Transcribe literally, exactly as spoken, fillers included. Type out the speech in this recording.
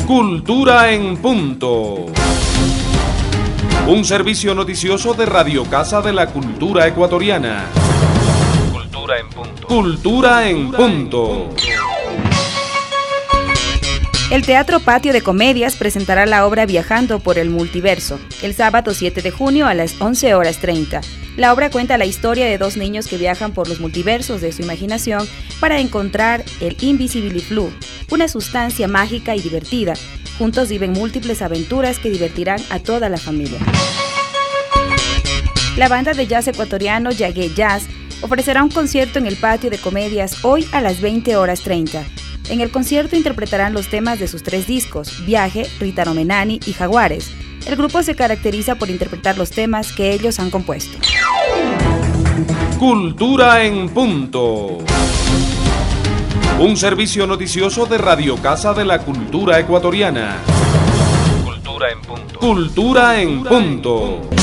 Cultura en Punto. Un servicio noticioso de Radio Casa de la Cultura Ecuatoriana. Cultura en Punto. Cultura en Punto. El Teatro Patio de Comedias presentará la obra Viajando por el Multiverso, el sábado siete de junio a las once horas treinta. La obra cuenta la historia de dos niños que viajan por los multiversos de su imaginación para encontrar el Invisibiliflu, una sustancia mágica y divertida. Juntos viven múltiples aventuras que divertirán a toda la familia. La banda de jazz ecuatoriano Yagué Jazz ofrecerá un concierto en el Patio de Comedias hoy a las veinte horas treinta. En el concierto interpretarán los temas de sus tres discos, Viaje, Ritano Menani y Jaguares. El grupo se caracteriza por interpretar los temas que ellos han compuesto. Cultura en Punto. Un servicio noticioso de Radio Casa de la Cultura Ecuatoriana. Cultura en Punto. Cultura en Punto.